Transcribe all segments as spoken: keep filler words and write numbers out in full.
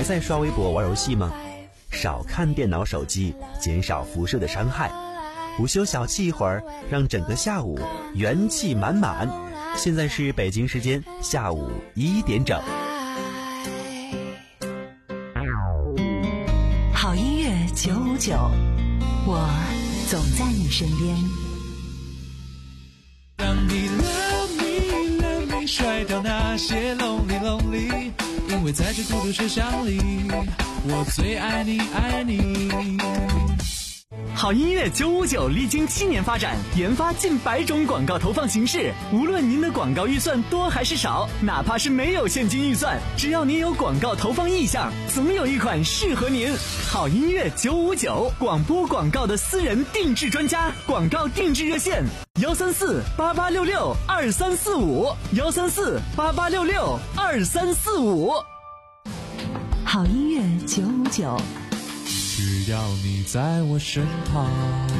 在刷微博玩游戏吗？少看电脑手机，减少辐射的伤害。午休小憩一会儿，让整个下午元气满满。现在是北京时间下午一点整。 好音乐九五九，我总在你身边。 让你 love me love me 甩掉那些 lonely lonely， 因为在这孤独车厢里，我最爱你爱你。 好音乐九五九历经七年发展，研发近百种广告投放形式。无论您的广告预算多还是少，哪怕是没有现金预算，只要您有广告投放意向，总有一款适合您。好音乐九五九，广播广告的私人定制专家，广告定制热线幺三四八八六六二三四五幺三四八八六六二三四五。 好音乐九五九。 只要你在我身旁。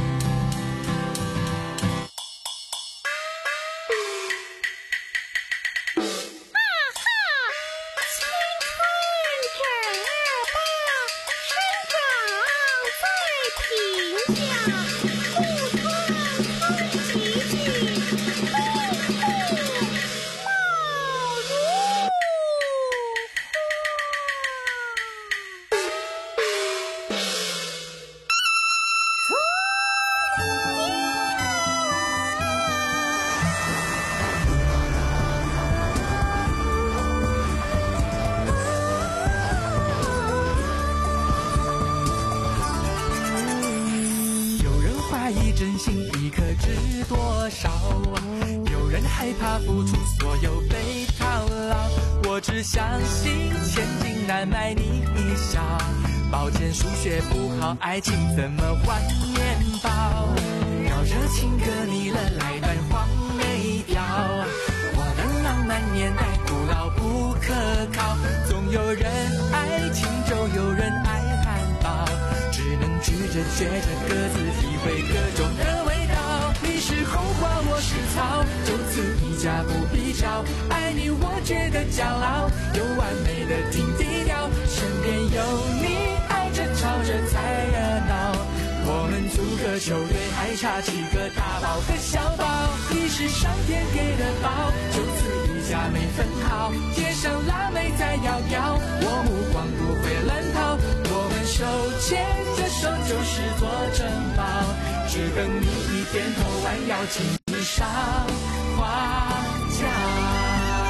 真心一颗值多少？有人害怕付出所有被套牢，我只相信千金难买你一笑。抱歉数学不好，爱情怎么换面包？绕着情歌你了来段黄梅调，我的浪漫年代古老不可靠，总有人爱情就有人爱汉堡，只能拒着学着各自体会各种的味道。你是红花我是草，就此一家不比较，爱你我觉得骄傲，有完美的停低调，身边有你爱着吵着才热闹，我们组个球队还差几个大宝和小宝，你是上天给的宝，就此一家没分好，街上辣妹在摇摇，我目光不会乱跑，我们手牵着手就是座城堡，只等你一点头弯腰请你上花轿。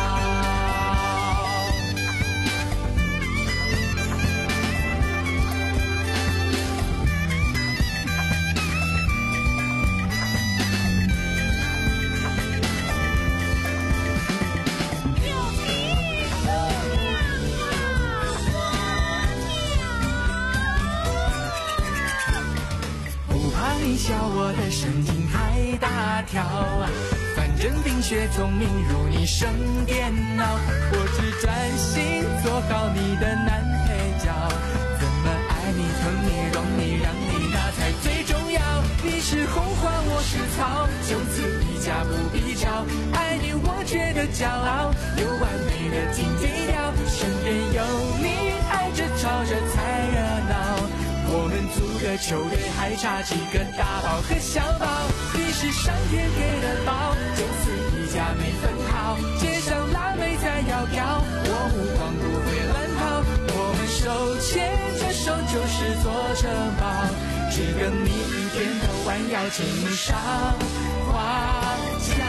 你笑我的神经太大条，反正冰雪聪明如你生电脑，我只专心做好你的男配角，怎么爱你疼你容你让你那才最重要，你是红花我是草，就此一家不比较，爱你我觉得骄傲，有完美的停低调，身边有你爱着吵着才热闹，我们组个球队还差几个大宝和小宝，你是上天给的宝，就此一家没分好，街上辣妹在摇摇，我目光不会乱跑，我们手牵着手就是座城堡，只等你一点头弯腰请你上花轿。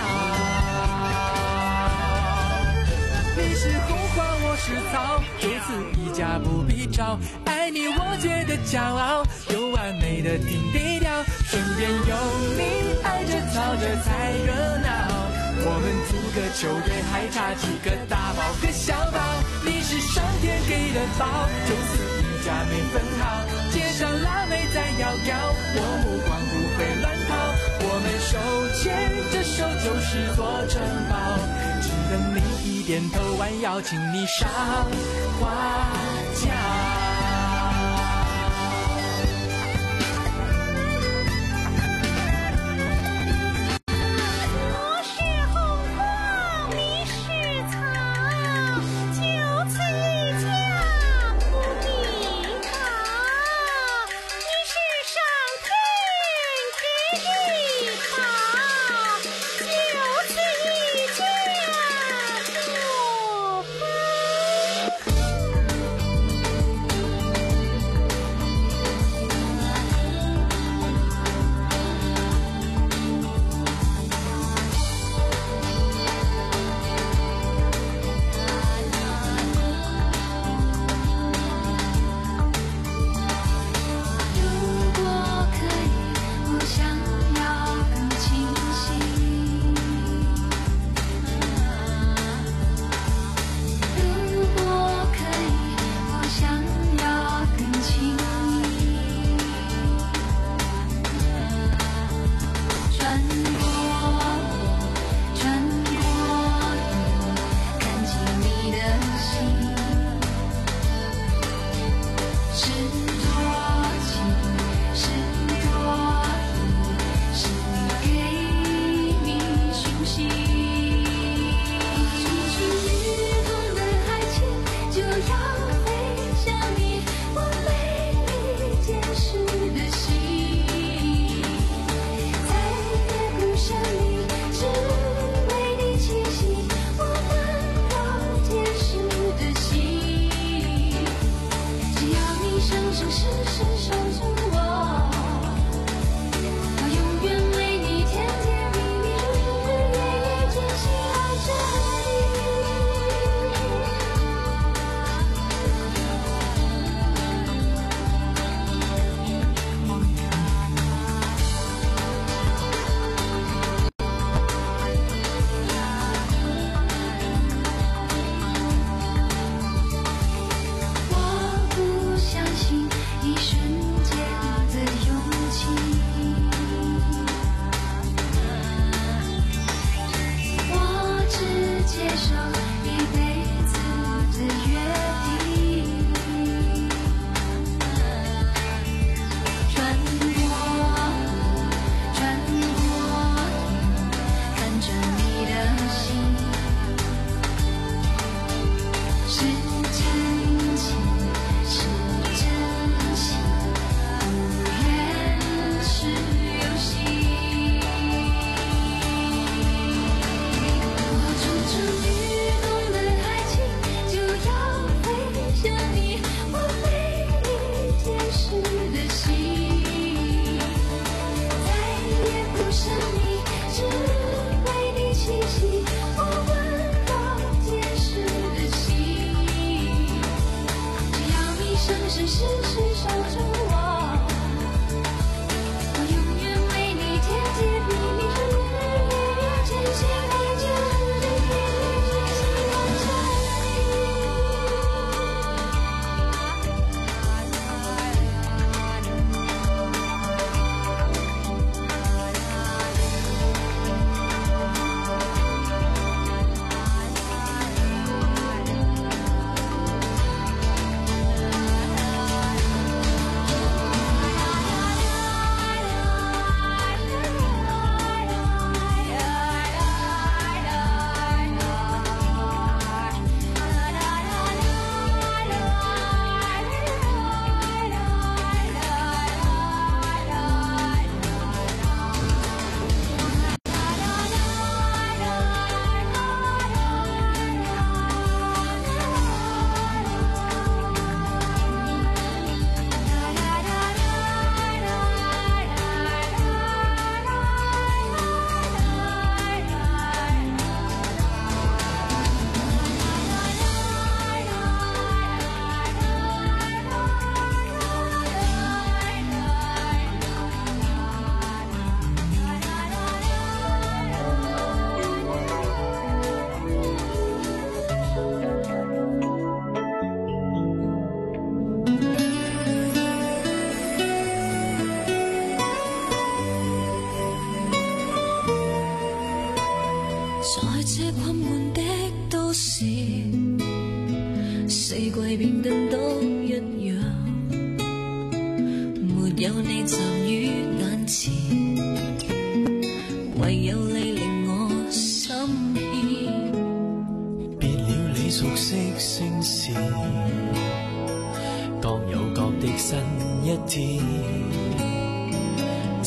你是红花我是草，就此一家不比照，爱你我觉得骄傲，有完美的停低调，身边有你爱着吵着才热闹，我们组个球队还差几个大宝和小宝，你是上天给的宝，就此一家没分好，街上辣妹在摇摇，我目光不会乱跑，我们手牵着手就是座城堡，只等你一点头弯腰请你上花轿。 就此一家不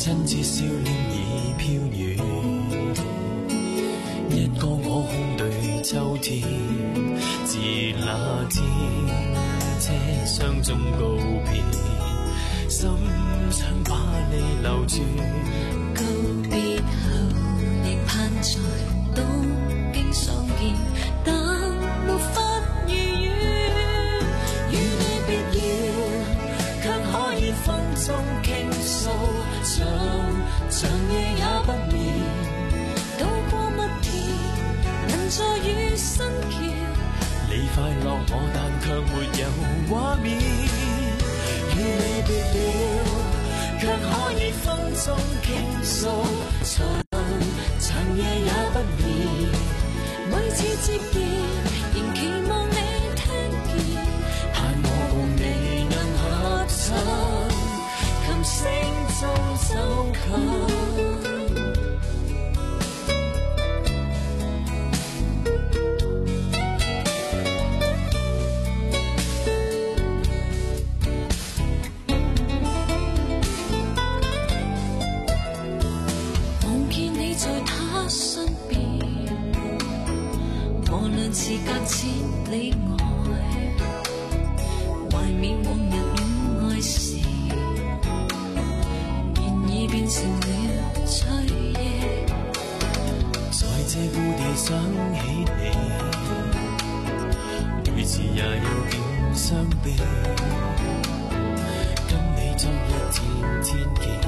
親切笑臉已飄遠，一個我空對秋天，自那天車廂中告別，心想把你留住。 告別後仍盼在東京相見，但沒法如願。與你別了，卻可以風中傾訴，長長夜也不眠。渡過蜜田，能在雨新橋。 你快樂我，但卻沒有畫面。與你別了，卻可以風中傾訴，長長夜也不眠。 每次接電，仍期望你聽見， 盼我共你能合襯， 琴聲中走近。是隔千里外，懷緬往日戀愛時，現已變成了炊夜。 在這故地想起你，每次也有點傷悲。跟你昨日天天見，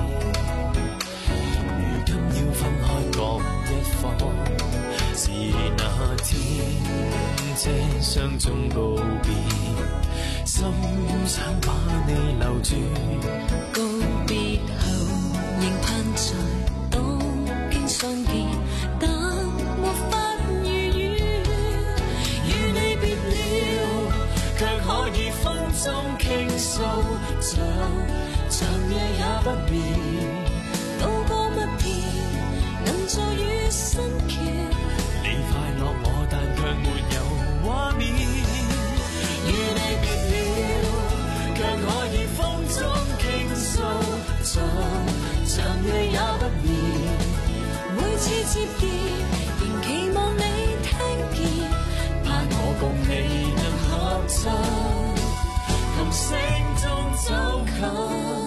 如今要分開各一方。是那天車廂中告別，心想把你留住。 告別後仍盼在東京相見，但沒法如願。 與你別了，卻可以風中傾訴，長長夜也不眠。 渡過蜜田，能在雨新橋。 你快樂我，但卻沒有畫面。與你別了，卻可以風中傾訴，長長夜也不眠。 每次接電，仍期望你聽見， 盼我共你能合襯，琴聲中走近。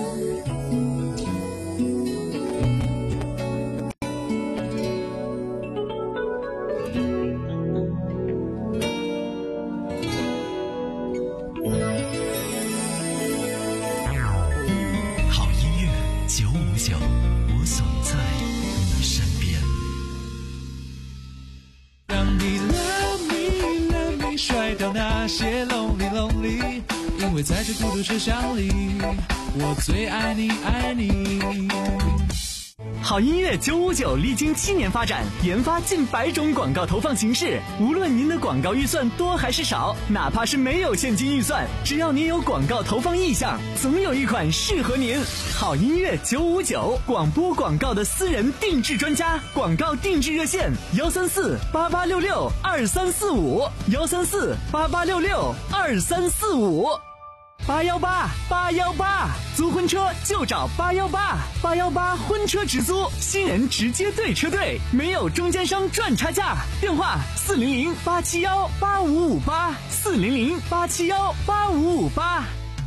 因为在这孤独车厢里，我最爱你，爱你。 好音乐九五九历经七年发展，研发近百种广告投放形式。无论您的广告预算多还是少，哪怕是没有现金预算，只要您有广告投放意向，总有一款适合您。好音乐九五九，广播广告的私人定制专家，广告定制热线：幺三四八八六六二三四五，幺三四八八六六二三四五。八幺八八幺八，租婚车就找八幺八，八幺八婚车直租，新人直接对车队，没有中间商赚差价。电话四零零八七幺八五五八，四零零八七幺八五五八。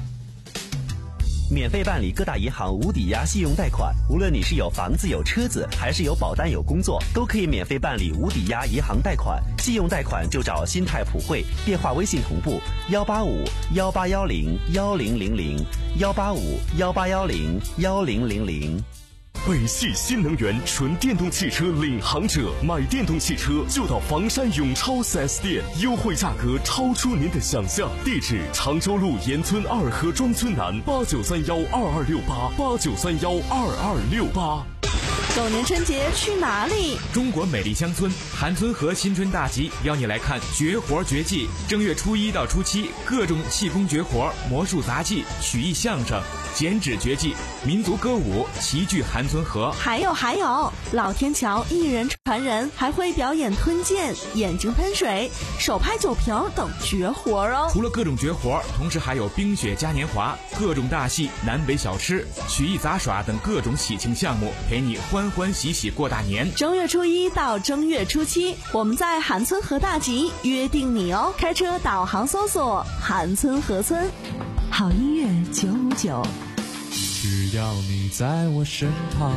免费办理各大银行无抵押信用贷款，无论你是有房子有车子，还是有保单有工作，都可以免费办理无抵押银行贷款。信用贷款就找新泰普惠，电话微信同步幺八五幺八幺零幺零零零幺八五幺八幺零幺零零零。 北汽新能源纯电动汽车领航者，买电动汽车就到房山永超 四 S 店，优惠价格超出您的想象。地址：常州路沿村二河庄村南，八九三幺二二六八八九三幺二二六八。 狗年春节去哪里？ 中国美丽乡村韩村河新春大集邀你来看绝活绝技。正月初一到初七，各种气功绝活、魔术杂技、曲艺相声、剪纸绝技、民族歌舞齐聚韩村河。 还有还有，老天桥一人传人还会表演吞剑、眼睛喷水、手拍酒瓶等绝活哦。 除了各种绝活，同时还有冰雪嘉年华、各种大戏、南北小吃、曲艺杂耍等各种喜庆项目，陪你欢欢喜喜过大年。 正月初一到正月初七，我们在韩村河大集约定你哦。开车导航搜索韩村河村。 好音乐九五九， 只要你在我身旁。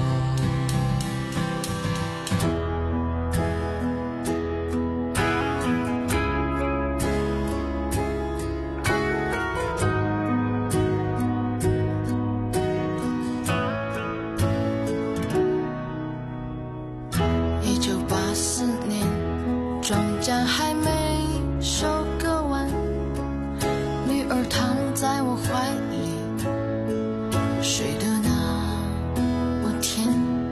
一九八四年，庄稼还没收割完，女儿躺在我怀里，睡得那么甜。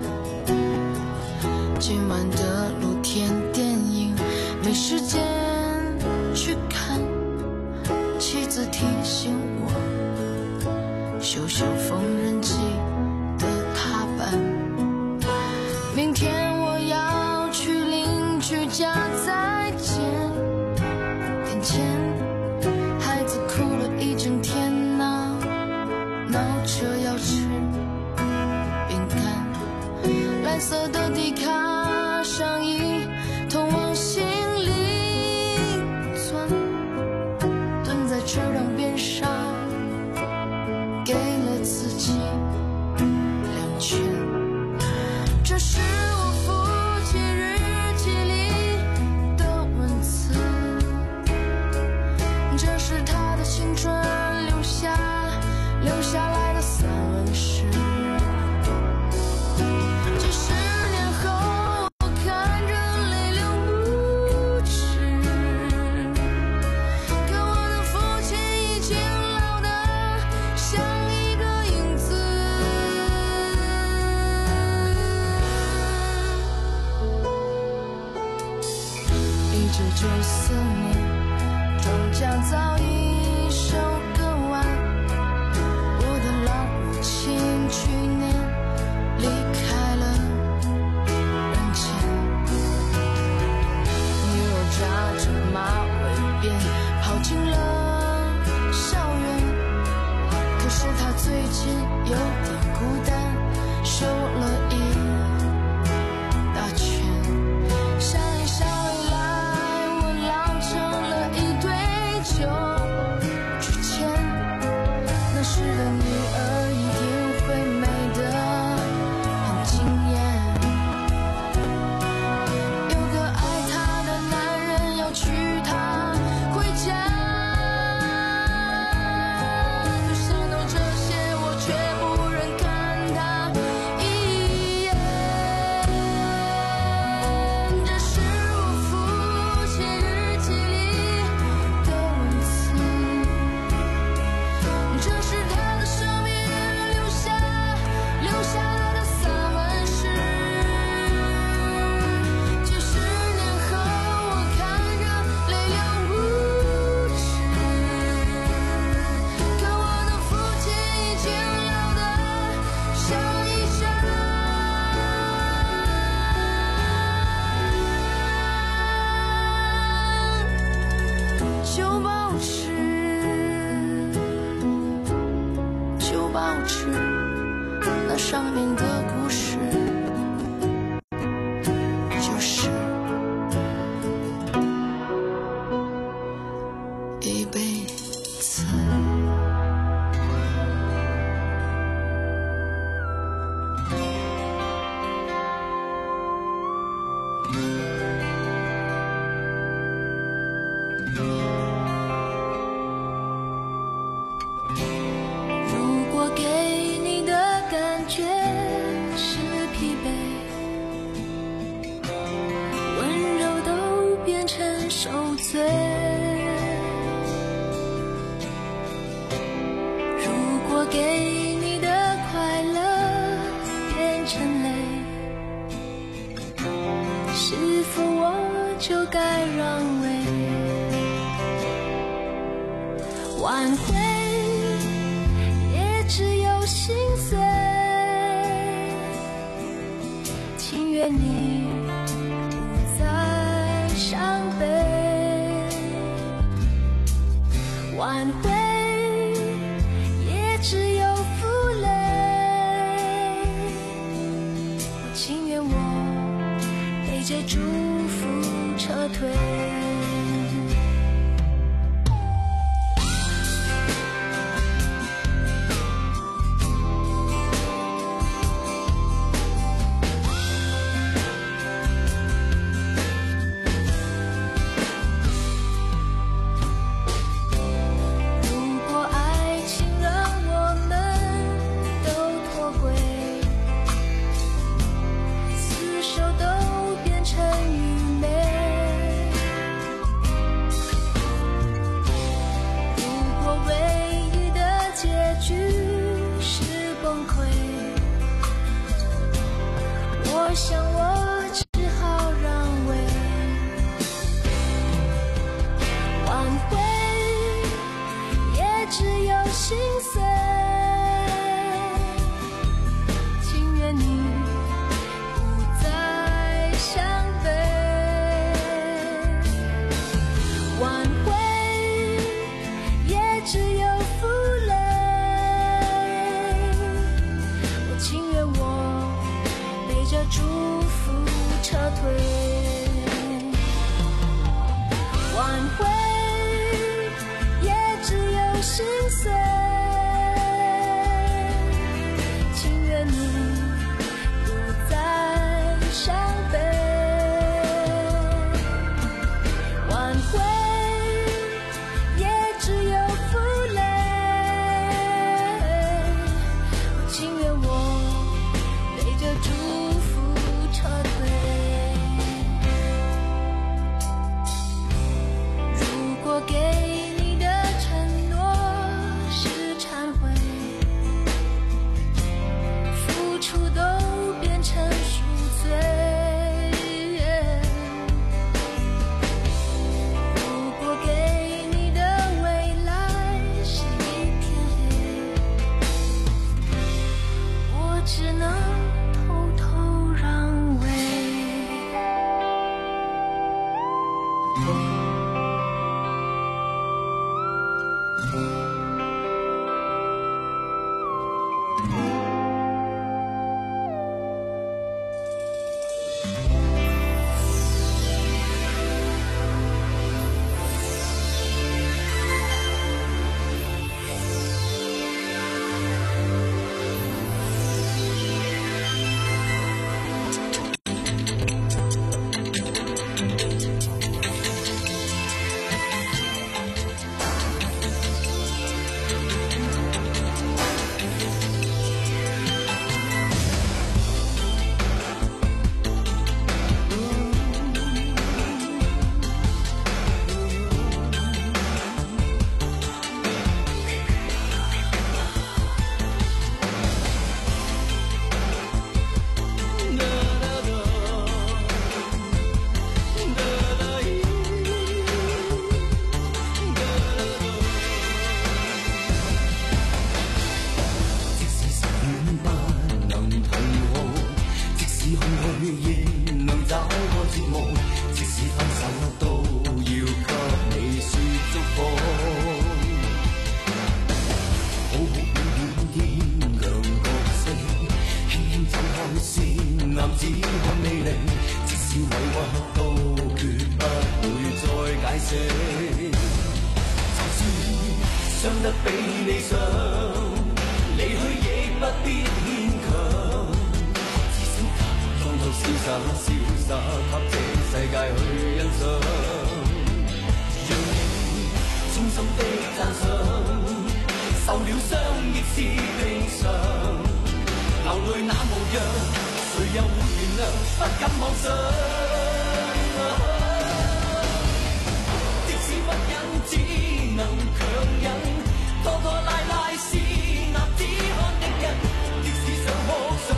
今晚的露天电影没时间去看，妻子提醒我修修缝纫机的踏板，明天我要去邻居家再见。眼前孩子哭了一整天呐、闹着要吃饼干，蓝色的迪卡上衣通往心里钻，蹲在池塘边上给了自己两拳。这是我父亲日记里的文字，这是他的青春留下留下来的散文诗。几十年后我看着泪流不止，可我的父亲已经老得像一个影子。一九九四年，庄稼早已收割完，我的老母亲去年离开了人间。女儿扎着马尾辫跑进了校园，可是她最近有点孤单，瘦了一大圈。笑一笑一来，我老成了一堆旧纸钱。那时的女儿一定会美得很惊艳，有个爱她的男人要娶她回家。可是都这些我却不忍看她一眼。这是我父亲日记里的文字，这是他的生命留下留下来的散文诗。几十年后我看着泪流不止，可我的父亲已经老得像一张旧报纸，旧报纸，那上面的故事就是一辈子。如果给你的感觉是疲惫，温柔都变成受罪。如果给你的快乐变成泪， 该让位，挽回也只有心碎，情愿你不再伤悲，挽回也只有负累，我情愿我背着祝福撤退。我想我只好让位，挽回也只有心碎，情愿你不再伤悲，挽回也只有负累，我情愿我背着祝福撤退，挽回也只有心碎，情愿你不再伤悲，挽回也只有负累，我情愿我背着祝福撤退。如果给你的承诺是忏悔，付出都变成赎罪。如果给你的未来是一片黑，我只能偷偷让位。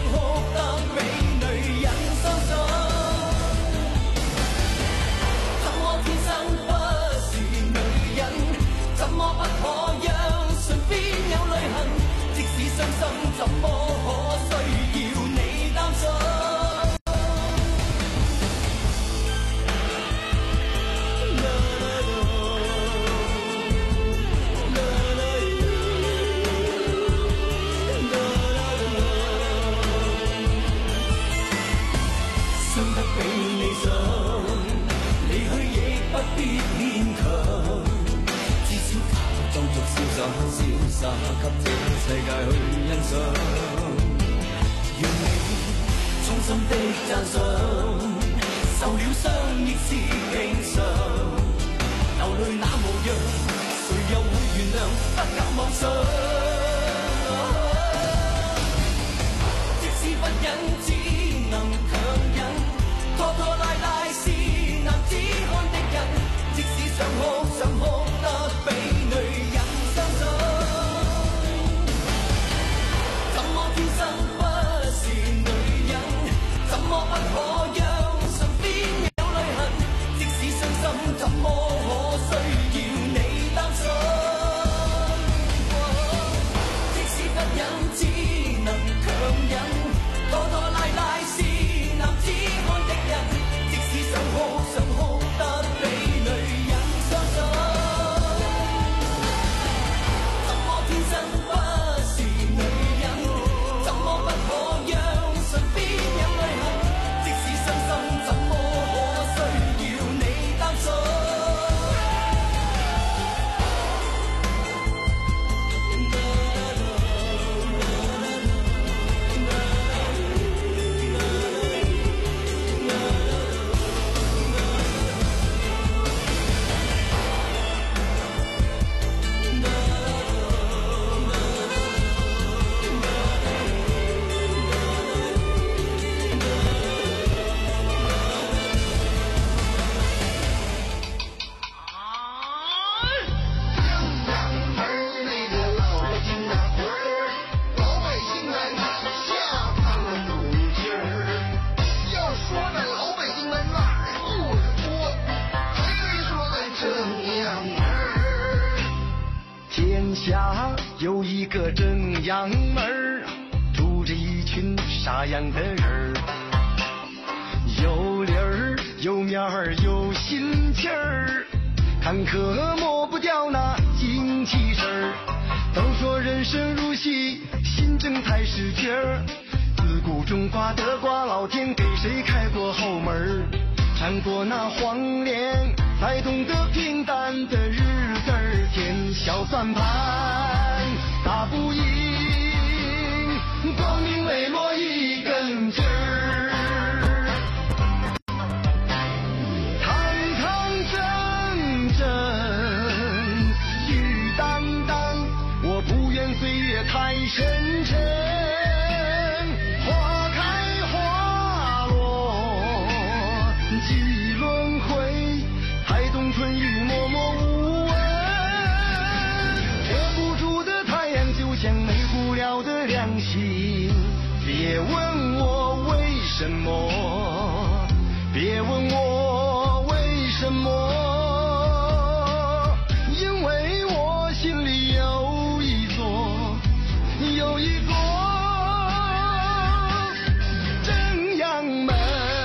他信。即使不忍，只能強忍，拖拖拉拉是男子漢的人。即使想哭想哭得比女人傷心，怎麼天生不是女人？怎麼不可讓唇邊有淚痕？即使傷心，怎麼可需要你擔心？即使不忍，只能強忍，拖拖拉拉是男子漢的人。即使想哭想哭得比女人傷心，怎麼天生不是女人？怎麼不可讓唇邊有淚痕？即使傷心，怎麼可需要你擔心？ 天下有一个正阳门儿，住着一群傻样的人儿，有理儿有面儿有心气儿，坎坷抹不掉那精气神儿。都说人生如戏，心正才是角儿，自古种瓜得瓜，老天给谁开过后门儿？尝过那黄连，才懂得平淡的日子儿，甜小算盘打不赢，光明磊落一根筋儿。堂堂正正，玉担当，我不愿岁月太深沉。花开花落几轮回，才懂春雨默默无闻。遮不住的太阳就像没不了的良心，别问我为什么，别问我为什么，因为我心里有一座有一座正阳门。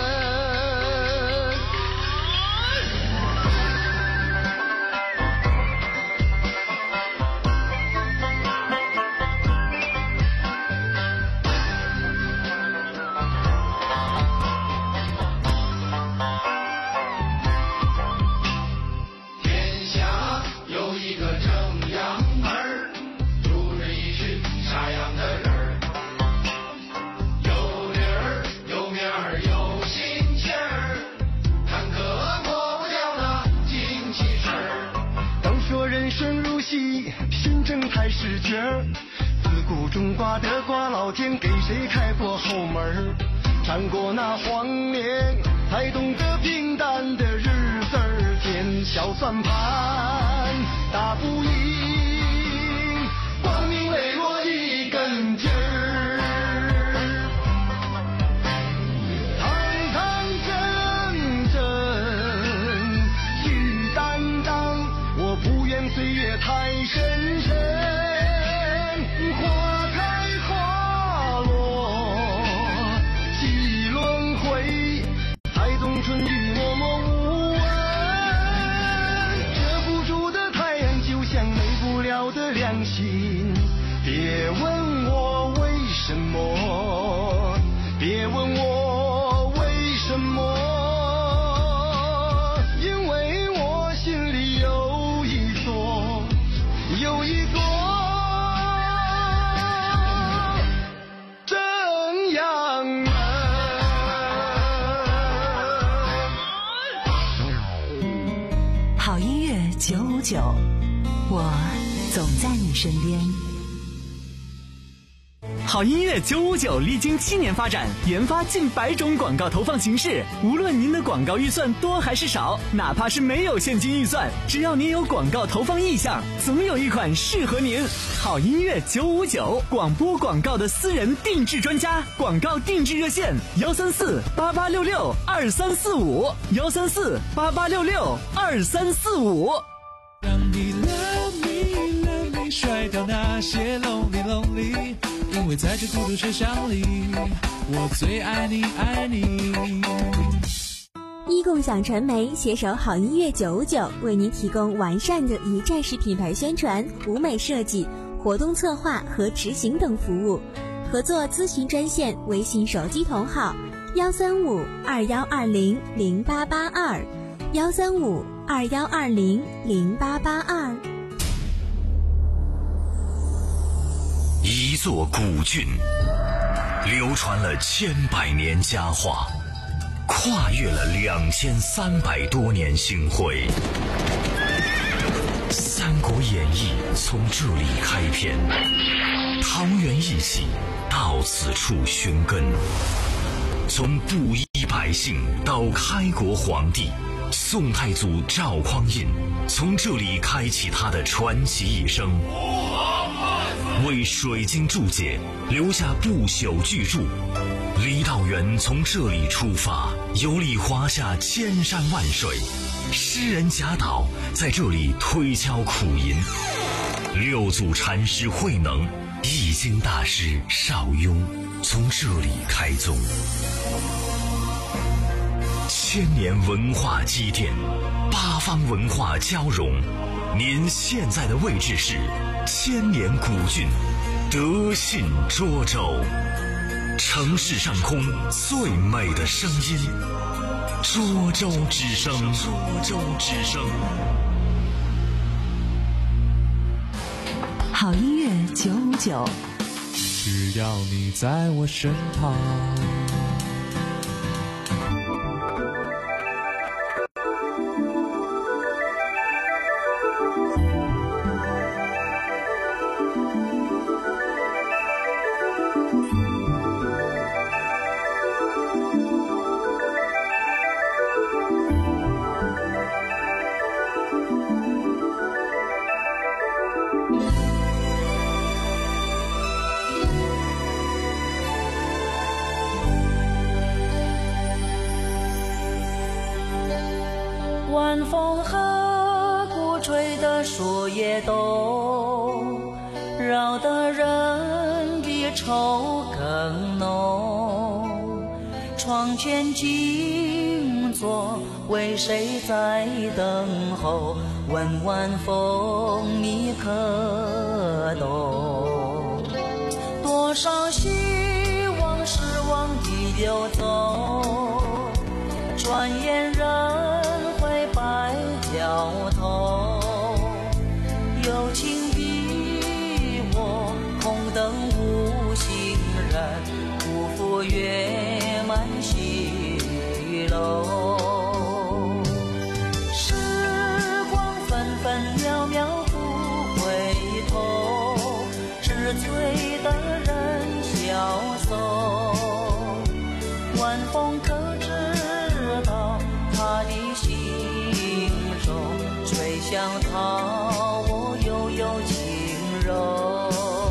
天下有一个正阳门儿，住着一群傻样的人儿，有理儿有面儿有心气儿，坎坷抹不掉那精气神儿。都说人生如戏，心正才是角儿，自古种瓜得瓜，老天给谁开过后门儿？尝过那黄连，才懂得平淡的日子儿，甜小算盘打不赢，光明磊落一根筋儿。堂堂正正，玉担当，我不愿岁月太深沉。花开花落几轮回，才懂春雨默默无闻。遮不住的太阳就像没不了的良心，别问我为什么，别问我为什么，因为我心里有一座有一座正阳门。 好音乐九五九，我总在你身边。 好音乐九五九历经七年发展，研发近百种广告投放形式。无论您的广告预算多还是少，哪怕是没有现金预算，只要您有广告投放意向，总有一款适合您。好音乐九五九，广播广告的私人定制专家，广告定制热线：幺三四八八六六二三四五，幺三四八八六六二三四五。 让你 love me love me， 甩掉那些 lonely lonely。因为在这孤独车厢里，我最爱你爱你。 一共享传媒携手好音乐九五九，为您提供完善的一站式品牌宣传、舞美设计、活动策划和执行等服务。合作咨询专线：微信手机同号幺三五二幺二零零八八二，幺三五二幺二零零八八二。 一座古郡，流传了千百年佳话，跨越了两千三百多年星辉。《三国演义》从这里开篇，桃园一起到此处寻根。从布衣百姓到开国皇帝，宋太祖赵匡胤从这里开启他的传奇一生，为水晶注解留下不朽巨著。李道元从这里出发，游历华夏千山万水，诗人贾岛在这里推敲苦吟，六祖禅师慧能、易经大师邵雍从这里开宗。千年文化积淀，八方文化交融。您现在的位置是千年古郡德信涿州，城市上空最美的声音，涿州之声，涿州之声。 好音乐九五九， 只要你在我身旁。 晚风和鼓吹的树叶动，扰得人比愁更浓。窗前静坐，为谁在等候？问晚风你可懂？多少希望失望已流走，转眼人会白了头。有情比我，空等无心人，辜负月满西楼。时光纷纷渺渺不回头，只催得人消瘦。晚风可知道他的心中，吹向他我悠悠轻柔。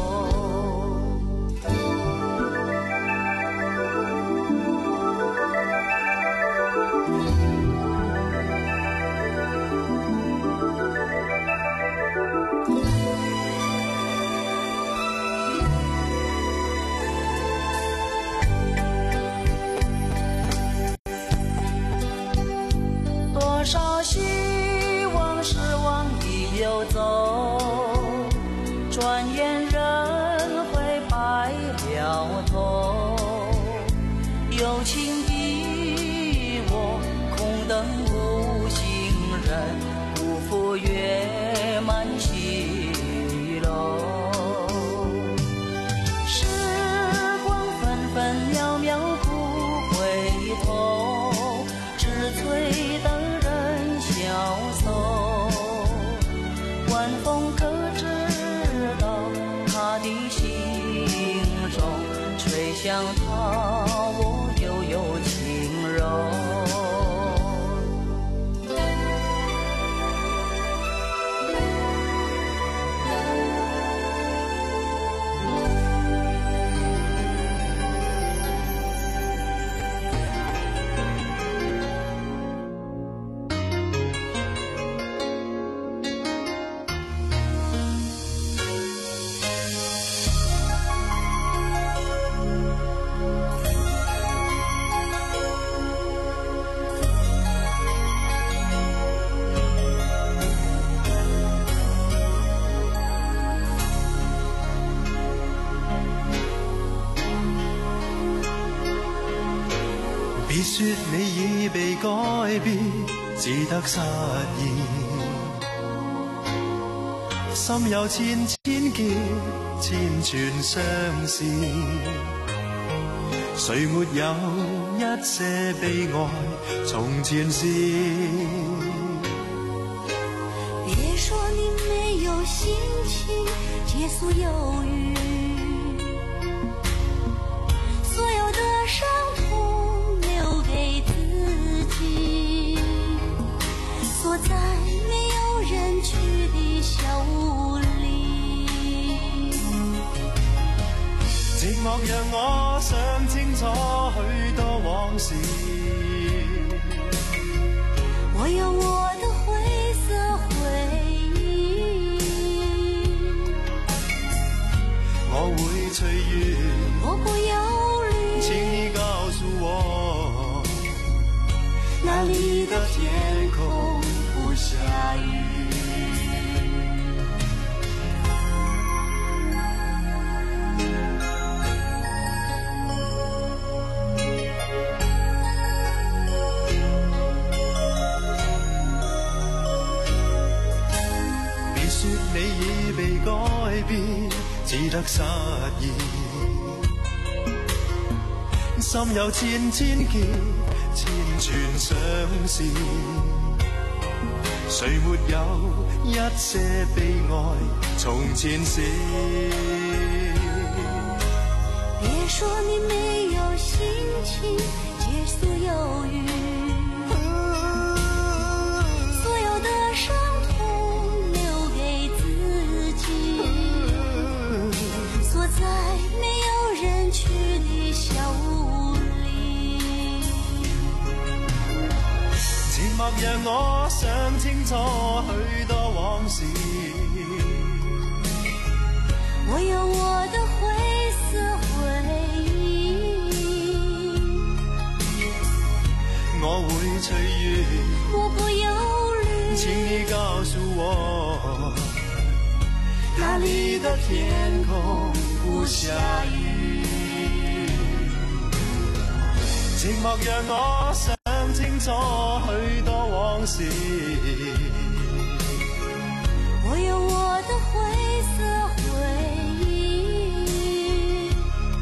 多少希望失望已流走，转眼人会白了头。有情比我，空等无心人，辜负月满西楼。时光纷纷渺渺不回头，只催得消瘦。晚风可知想他，我又有情柔。 别说你已被改变，只得失意。心有千千结，千串相思。谁没有一些悲哀？从前事。 别说你没有心情结束忧郁，所有的伤痛留给自己，锁在没有人去的小屋里。 寂寞让我想清楚许多往事， 我有我的灰色回忆， 我会随缘， 我不忧虑， 请你告诉我，那里的天空不下雨。你已被改變，只得失意。心有千千結，千串相思。誰沒有一些悲哀？從前事。 別說你沒有心情結束憂鬱，所有的傷在没有人去的小屋里， 寂寞讓我想清楚許多往事， 我有我的灰色回憶， 我會隨緣， 我不憂慮， 請你告訴我，那裡的天空不下雨。寂寞讓我想清楚許多往事， 我有我的灰色回憶，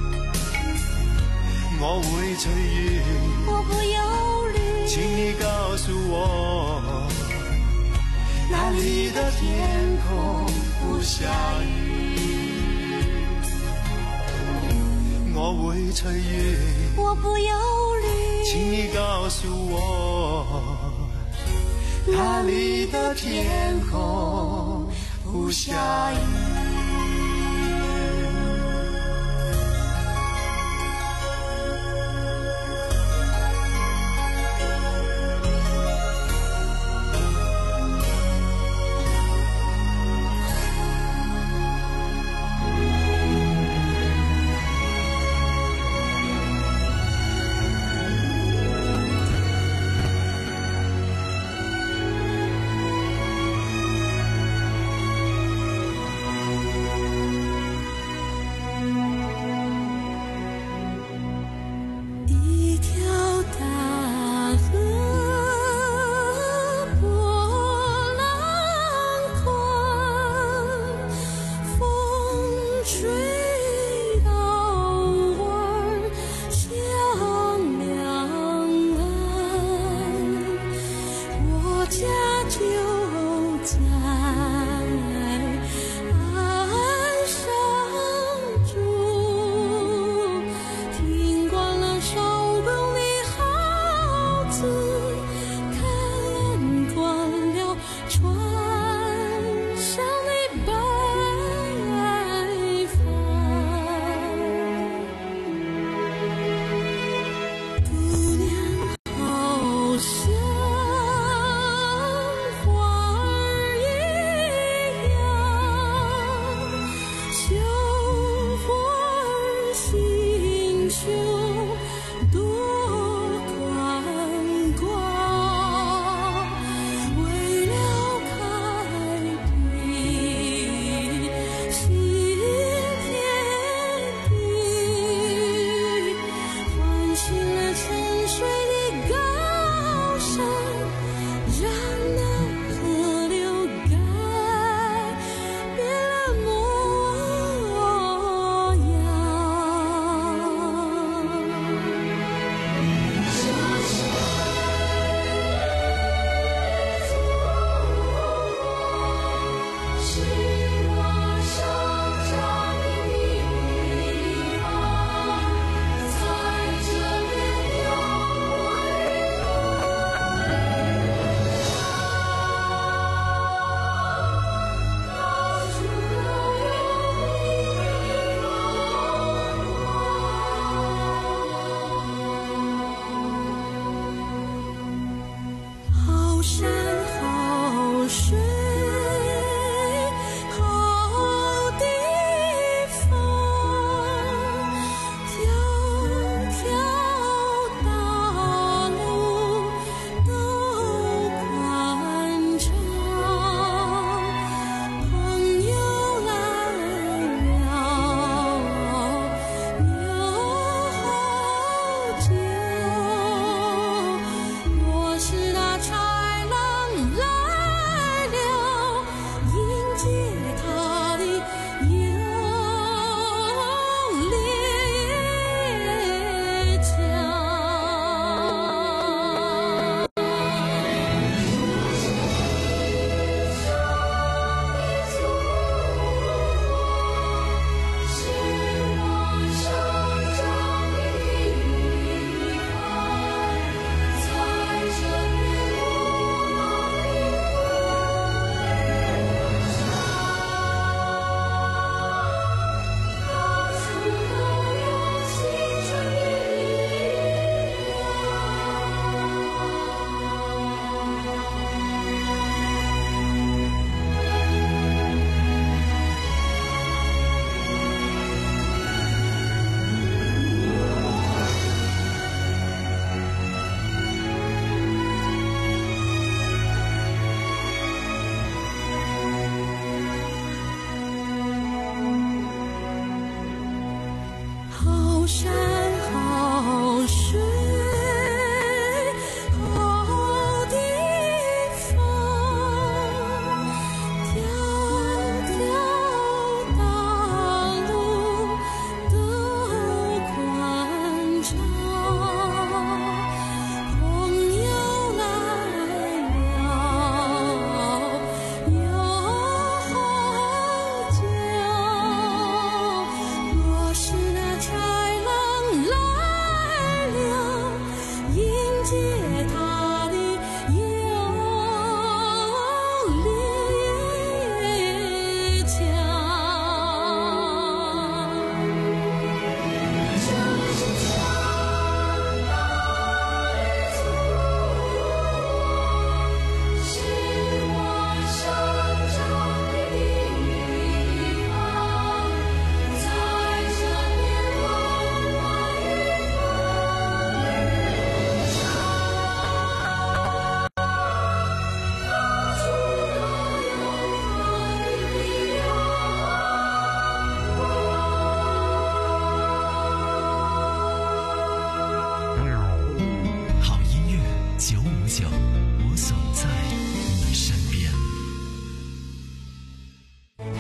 我會隨緣， 我不憂慮， 請你告訴我，那裡的天空不下雨。我會隨緣， 我不憂慮， 請你告訴我，那裡的天空不下雨。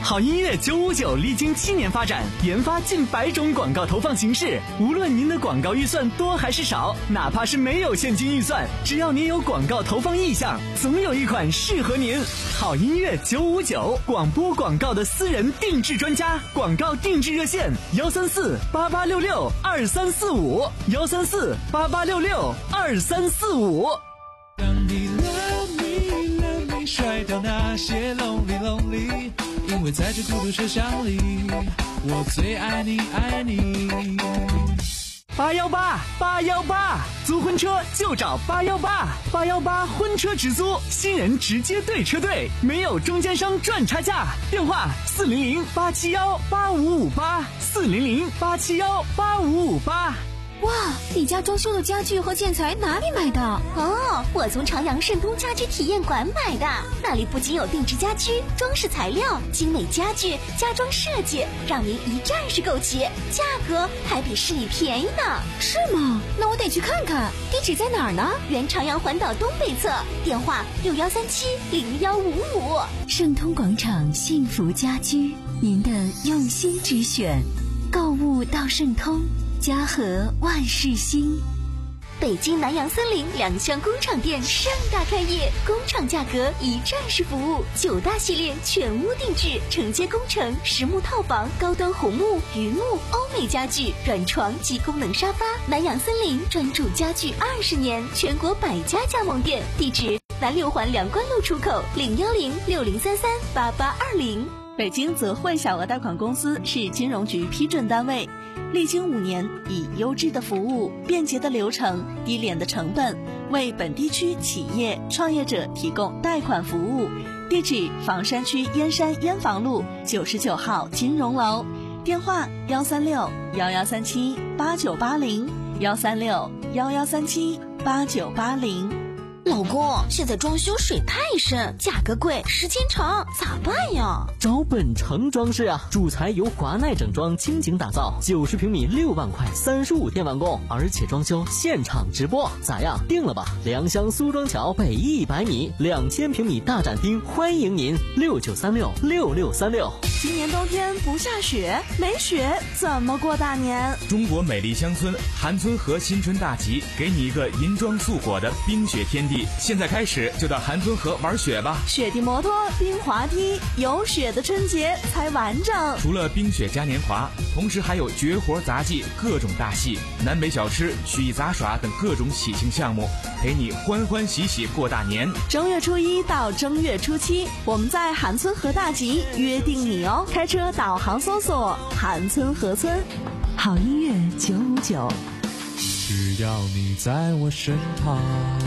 好音乐九五九历经七年发展，研发近百种广告投放形式。无论您的广告预算多还是少，哪怕是没有现金预算，只要您有广告投放意向，总有一款适合您。好音乐九五九，广播广告的私人定制专家，广告定制热线：幺三四八八六六二三四五，幺三四八八六六二三四五。 当你 love me love me 甩掉那些 lonely lonely， 因为在这孤独车厢里，我最爱你爱你。 八幺八八幺八，租婚车就找八幺八，八幺八婚车直租，新人直接对车队，没有中间商赚差价。电话四零零八七幺八五五八，四零零八七幺八五五八。 哇，你家装修的家具和建材哪里买的？哦，我从朝阳盛通家居体验馆买的，那里不仅有定制家居、装饰材料、精美家具、家装设计，让您一站式购齐，价格还比市里便宜呢。是吗？那我得去看看。地址在哪儿呢？原朝阳环岛东北侧，电话六幺三七零幺五五。 盛通广场幸福家居，您的用心之选，购物到盛通。家和万事兴。 北京南阳森林两厢工厂店盛大开业，工厂价格一站式服务，九大系列全屋定制，承接工程、实木套房、高端红木、榆木、欧美家具、软床及功能沙发。南阳森林专注家具二十年，全国百家加盟店。地址：南六环梁关路出口，零幺零六零三三八八二零。 北京泽汇小额贷款公司是金融局批准单位，历经五年，以优质的服务、便捷的流程、低廉的成本，为本地区企业创业者提供贷款服务。地址：房山区燕山燕房路九十九号金融楼。电话：幺三六幺幺三七八九八零，幺三六幺幺三七八九八零。 老公，现在装修水太深，价格贵，时间长，咋办呀？ 找本城装饰啊，主材由华奈整装倾情打造，九十平米六万块，三十五天完工，而且装修现场直播，咋样？定了吧？良乡苏庄桥北一百米，两千平米大展厅，欢迎您，六九三六六六三六。 今年冬天不下雪，没雪怎么过大年？ 中国美丽乡村韩村河新春大集，给你一个银装素裹的冰雪天地。现在开始就到韩村河玩雪吧！ 雪地摩托、冰滑梯，有雪的春节才完整。 除了冰雪嘉年华，同时还有绝活杂技、各种大戏、南北小吃、曲艺杂耍等各种喜庆项目，陪你欢欢喜喜过大年。 正月初一到正月初七，我们在韩村河大集约定你哦！开车导航搜索韩村河村。 好音乐九五九， 只要你在我身旁。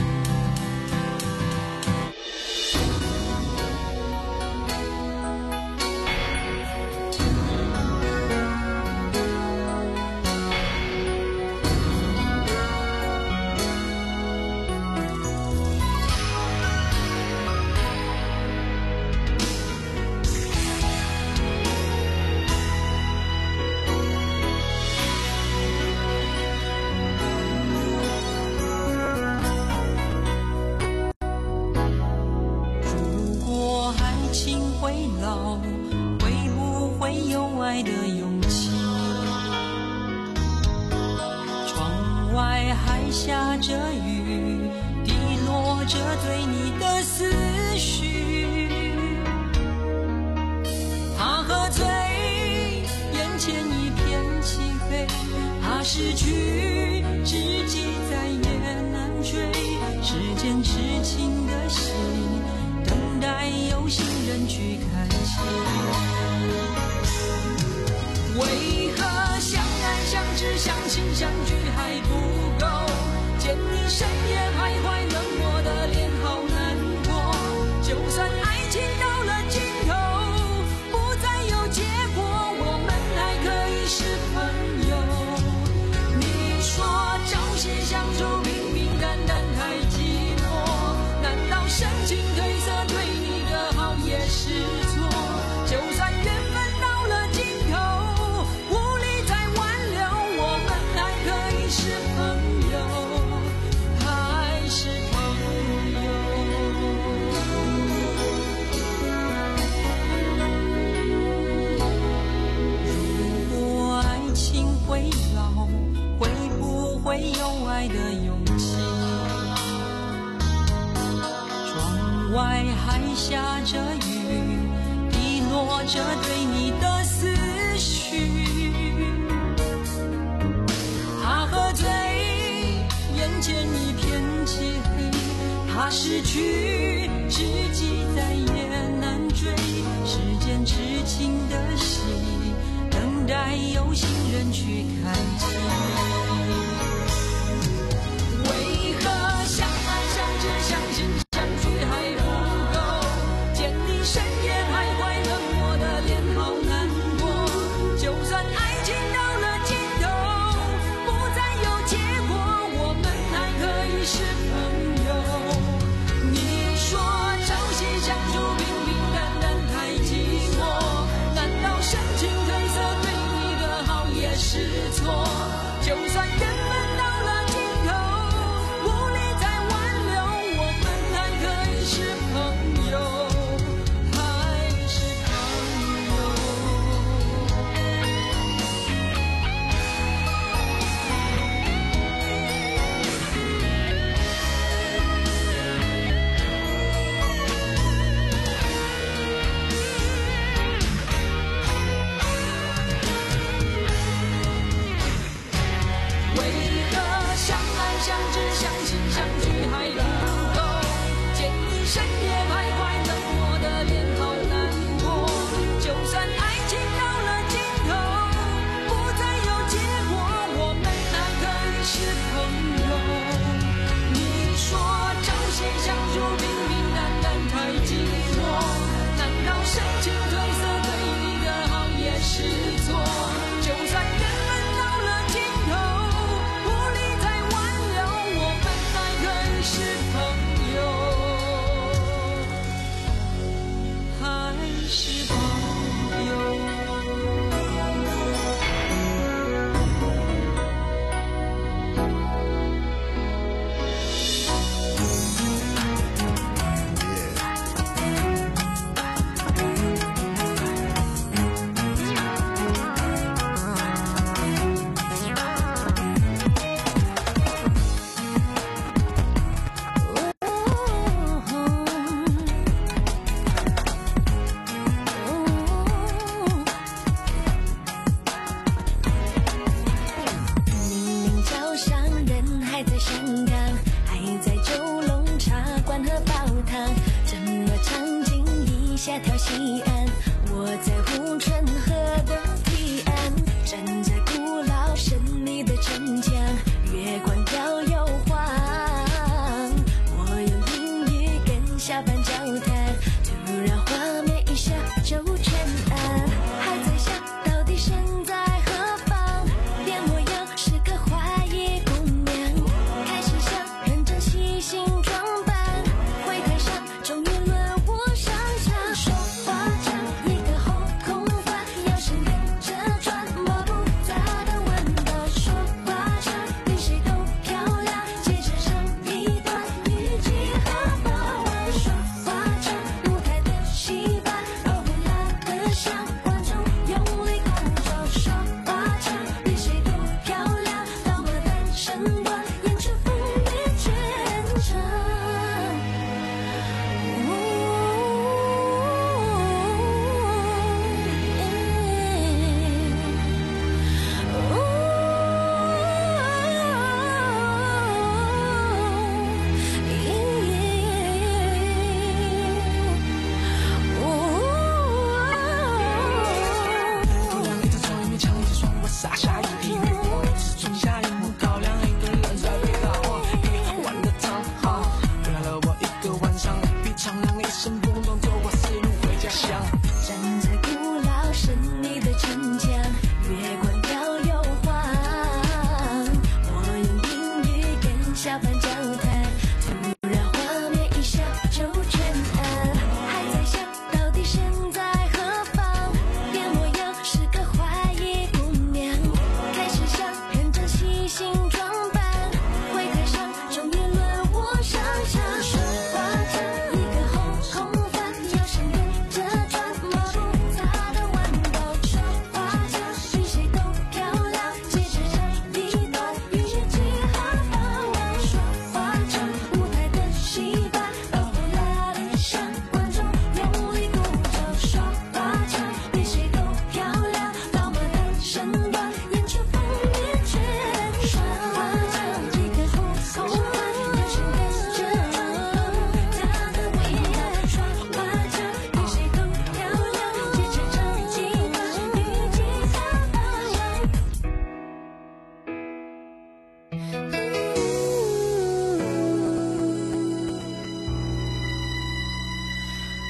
下着雨，滴落着对你的思绪。怕喝醉，眼前一片漆黑，怕失去，知己再也难追。时间痴情的心，等待有心人去开启。为何相爱相知相亲相聚还不够？见你深夜徘徊，冷漠的脸好难过。就算爱情到了尽头，不再有结果，我们还可以是朋友。你说朝夕相处，平平淡淡太寂寞，难道深情褪色，对你的好也是错？就算缘分到了尽头，无力再挽留，我们还可以有爱的勇气。窗外还下着雨，滴落着对你的思绪。他喝醉，眼前一片漆黑，他失去，知己再也难追。时间痴情的戏，等待有心人去开启。为何相爱相知相信相许还不够？见你深夜徘徊冷漠的脸好难过。就算爱情到了尽头，不再有结果，我们还可以是朋友。你说朝夕相处平平淡淡太寂寞，难道深情褪色对你的好也是错？就算缘分到了尽头，无力再挽留，我们还可以是朋友，还是朋友。为何相爱相知相信相许还不够？见你深夜徘徊冷漠的脸好难过。就算爱情到了尽头，不再有结果，我们还可以是朋友。你说朝夕相处平平淡淡太寂寞，难道深情褪色对你的好也是错？就算缘分到了尽头，无力再挽留，我们还可以是朋友，还是朋友。 明明桥上人还在香港，还在九龙茶馆喝煲汤，这么场景一下跳西岸，我在护城河的堤岸，站在古老神秘的城墙，月光摇又晃，我用英语跟小伴交谈，突然画面一下就全暗，还在想到底身在何方，连我又是个花衣姑娘，开始想认真细心装扮，会台上终于轮我上场，说话像一个后空翻，要是连着转播不杂的问道，说话像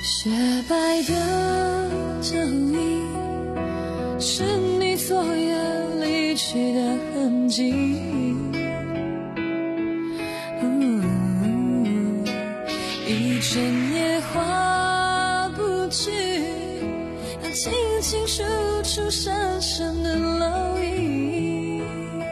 雪白的脚印，是你昨夜离去的痕迹。嗯，一整夜画不去，要清清楚楚深深的烙印。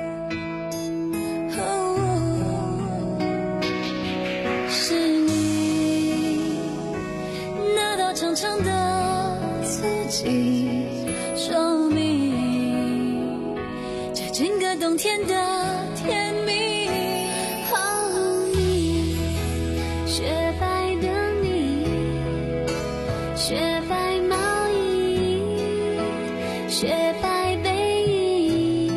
哦，是你那道长长的足迹，说明这整个冬天的甜蜜。哦，你雪白的你，雪白毛衣，雪白背影，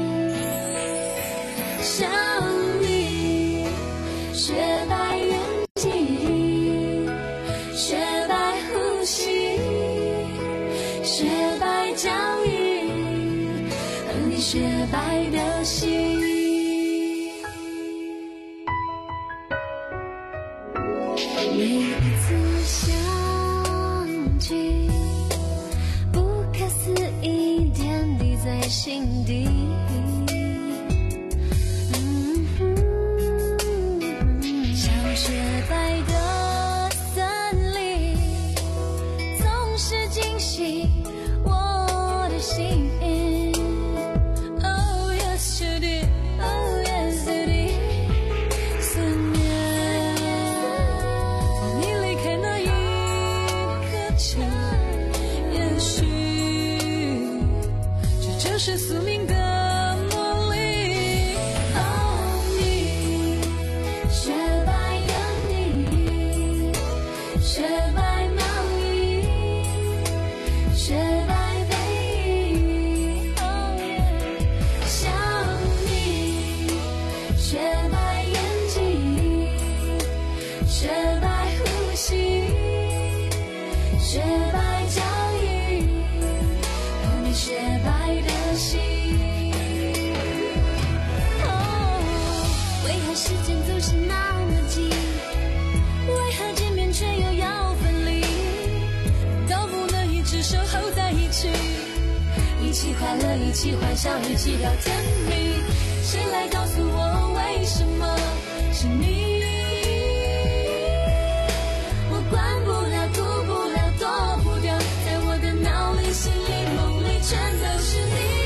想你，雪白眼睛，雪白呼吸，雪白脚印，和你雪白的心。每一次相聚，不可思议点滴在心底。嗯哼，像雪白的森林，总是惊喜我的心。Oh yes you did, oh yes you did。思念你离开那一刻起，也许这就是宿命的魔力。哦，你雪白的你，雪白毛衣，雪白背影。哦，想你，雪白眼睛，雪白呼吸，雪白脚印，和你雪白的心。哦，为何时间总是那么急？为何见面却又要分离？都不能一直守候在一起，一起快乐，一起欢笑，一起聊天蜜。谁来告诉我为什么是你？我管不了，顾不了，躲不掉，在我的脑里、心里、梦里，全都是你。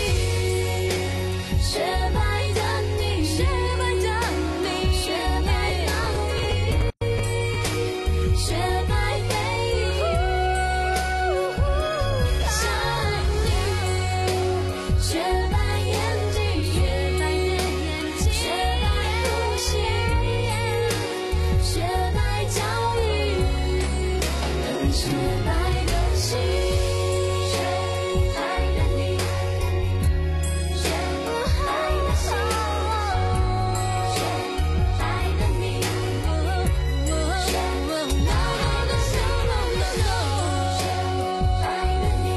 雪白的你，雪白的你，雪白毛衣，雪白背影，想你，雪白眼睛，雪白的眼睛，雪白呼吸，雪白脚印，和你雪白的心。雪白的你，雪白的心，雪白的你，雪白的心，雪白的你，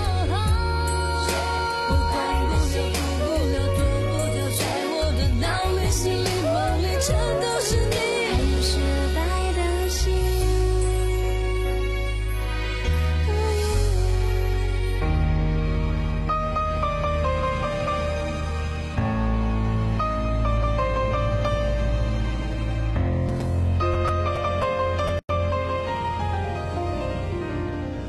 我管不了，顾不了，躲不掉，在我的脑里、心里、梦里，全